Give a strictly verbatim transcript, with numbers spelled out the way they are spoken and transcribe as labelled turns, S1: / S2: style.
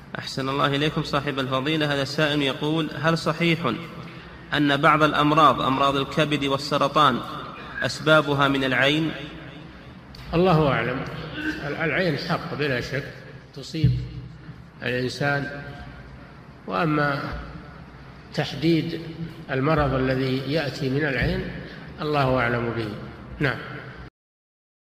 S1: أحسن الله إليكم صاحب الفضيلة. هذا السائل يقول: هل صحيح أن بعض الأمراض أمراض الكبد والسرطان أسبابها من العين؟
S2: الله أعلم. العين حق بلا شك تصيب الإنسان، وأما تحديد المرض الذي يأتي من العين الله أعلم به. نعم.